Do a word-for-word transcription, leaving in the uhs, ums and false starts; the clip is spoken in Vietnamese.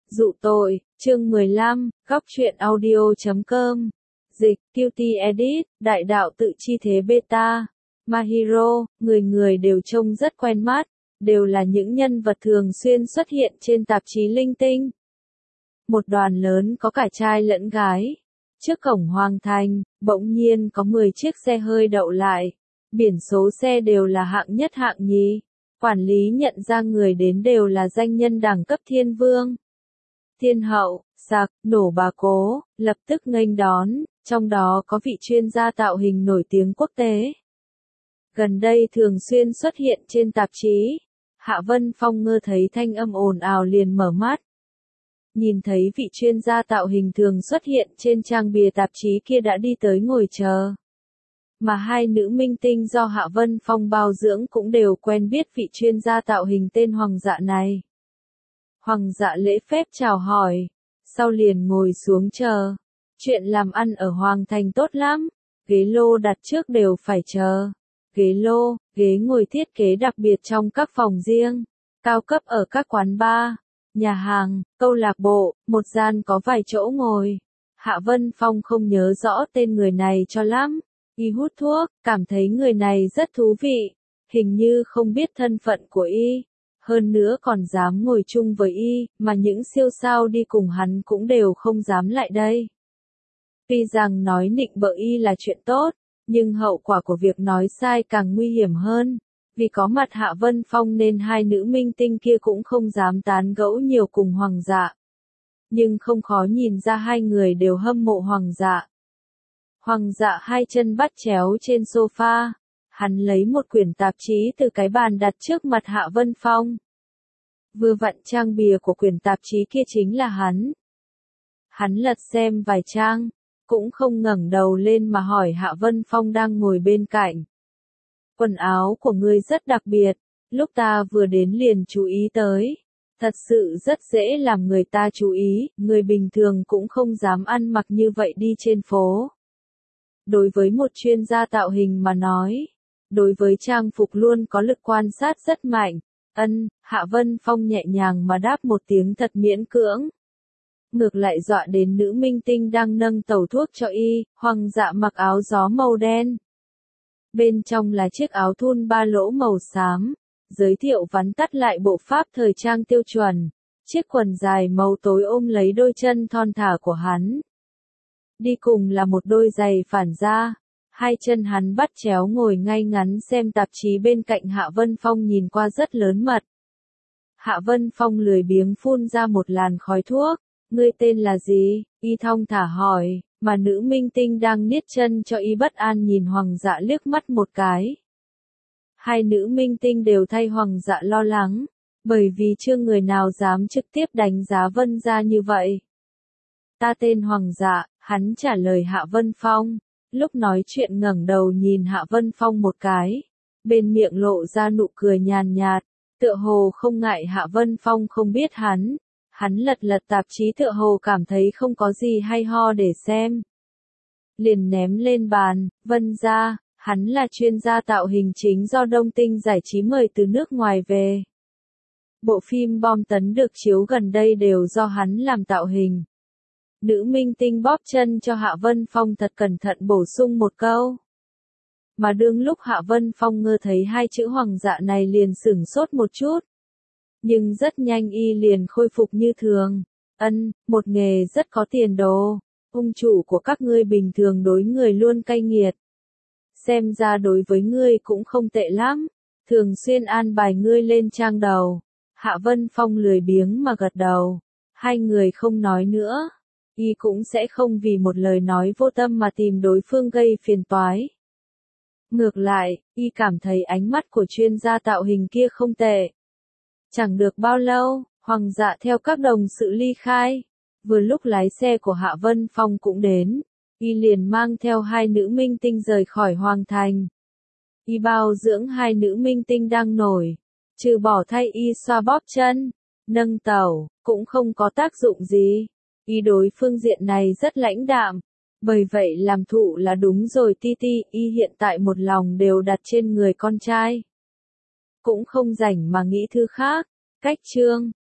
Dụ tội, chương mười lăm, góc truyện audio chấm com. Dịch, Cutie Edit, đại đạo tự chi thế beta. Mahiro, người người đều trông rất quen mắt, đều là những nhân vật thường xuyên xuất hiện trên tạp chí linh tinh. Một đoàn lớn có cả trai lẫn gái. Trước cổng Hoàng Thành, bỗng nhiên có mười chiếc xe hơi đậu lại. Biển số xe đều là hạng nhất hạng nhì. Quản lý nhận ra người đến đều là danh nhân đẳng cấp thiên vương. Thiên hậu, sạc, nổ bà cố, lập tức nghênh đón, trong đó có vị chuyên gia tạo hình nổi tiếng quốc tế. Gần đây thường xuyên xuất hiện trên tạp chí. Hạ Vân Phong ngơ thấy thanh âm ồn ào liền mở mắt. Nhìn thấy vị chuyên gia tạo hình thường xuất hiện trên trang bìa tạp chí kia đã đi tới ngồi chờ. Mà hai nữ minh tinh do Hạ Vân Phong bao dưỡng cũng đều quen biết vị chuyên gia tạo hình tên Hoàng Dạ này. Hoàng Dạ lễ phép chào hỏi, sau liền ngồi xuống chờ. Chuyện làm ăn ở Hoàng Thành tốt lắm, ghế lô đặt trước đều phải chờ. Ghế lô, ghế ngồi thiết kế đặc biệt trong các phòng riêng, cao cấp ở các quán bar, nhà hàng, câu lạc bộ, một gian có vài chỗ ngồi. Hạ Vân Phong không nhớ rõ tên người này cho lắm. Y hút thuốc, cảm thấy người này rất thú vị, hình như không biết thân phận của Y, hơn nữa còn dám ngồi chung với Y, mà những siêu sao đi cùng hắn cũng đều không dám lại đây. Tuy rằng nói nịnh bợ Y là chuyện tốt, nhưng hậu quả của việc nói sai càng nguy hiểm hơn, vì có mặt Hạ Vân Phong nên hai nữ minh tinh kia cũng không dám tán gẫu nhiều cùng Hoàng Dạ. Nhưng không khó nhìn ra hai người đều hâm mộ Hoàng Dạ. Hoàng Dạ hai chân bắt chéo trên sofa, hắn lấy một quyển tạp chí từ cái bàn đặt trước mặt Hạ Vân Phong. Vừa vặn trang bìa của quyển tạp chí kia chính là hắn. Hắn lật xem vài trang, cũng không ngẩng đầu lên mà hỏi Hạ Vân Phong đang ngồi bên cạnh. Quần áo của ngươi rất đặc biệt, lúc ta vừa đến liền chú ý tới. Thật sự rất dễ làm người ta chú ý, người bình thường cũng không dám ăn mặc như vậy đi trên phố. Đối với một chuyên gia tạo hình mà nói, đối với trang phục luôn có lực quan sát rất mạnh. Ân, Hạ Vân Phong nhẹ nhàng mà đáp một tiếng thật miễn cưỡng. Ngược lại dọa đến nữ minh tinh đang nâng tẩu thuốc cho Y, Hoàng Dạ mặc áo gió màu đen. Bên trong là chiếc áo thun ba lỗ màu xám, giới thiệu vắn tắt lại bộ pháp thời trang tiêu chuẩn. Chiếc quần dài màu tối ôm lấy đôi chân thon thả của hắn. Đi cùng là một đôi giày phản da, hai chân hắn bắt chéo ngồi ngay ngắn xem tạp chí bên cạnh Hạ Vân Phong nhìn qua rất lớn mật. Hạ Vân Phong lười biếng phun ra một làn khói thuốc, ngươi tên là gì? Y thong thả hỏi, mà nữ minh tinh đang niết chân cho Y bất an nhìn Hoàng Dạ liếc mắt một cái. Hai nữ minh tinh đều thay Hoàng Dạ lo lắng, bởi vì chưa người nào dám trực tiếp đánh giá Vân gia như vậy. Ta tên Hoàng Dạ, hắn trả lời Hạ Vân Phong, lúc nói chuyện ngẩng đầu nhìn Hạ Vân Phong một cái, bên miệng lộ ra nụ cười nhàn nhạt, tựa hồ không ngại Hạ Vân Phong không biết hắn. Hắn lật lật tạp chí tựa hồ cảm thấy không có gì hay ho để xem. Liền ném lên bàn, Vân gia, hắn là chuyên gia tạo hình chính do Đông Tinh Giải trí mời từ nước ngoài về. Bộ phim bom tấn được chiếu gần đây đều do hắn làm tạo hình. Nữ minh tinh bóp chân cho Hạ Vân Phong thật cẩn thận bổ sung một câu. Mà đương lúc Hạ Vân Phong ngơ thấy hai chữ Hoàng Dạ này liền sửng sốt một chút. Nhưng rất nhanh Y liền khôi phục như thường. Ân, một nghề rất có tiền đồ. Ông chủ của các ngươi bình thường đối người luôn cay nghiệt. Xem ra đối với ngươi cũng không tệ lắm. Thường xuyên an bài ngươi lên trang đầu. Hạ Vân Phong lười biếng mà gật đầu. Hai người không nói nữa. Y cũng sẽ không vì một lời nói vô tâm mà tìm đối phương gây phiền toái. Ngược lại, Y cảm thấy ánh mắt của chuyên gia tạo hình kia không tệ. Chẳng được bao lâu, Hoàng Dạ theo các đồng sự ly khai. Vừa lúc lái xe của Hạ Vân Phong cũng đến, Y liền mang theo hai nữ minh tinh rời khỏi Hoàng Thành. Y bao dưỡng hai nữ minh tinh đang nổi, trừ bỏ thay Y xoa bóp chân, nâng tẩu, cũng không có tác dụng gì. Y đối phương diện này rất lãnh đạm, bởi vậy làm thụ là đúng rồi. Ti Ti, Y hiện tại một lòng đều đặt trên người con trai. Cũng không rảnh mà nghĩ thứ khác. Cách chương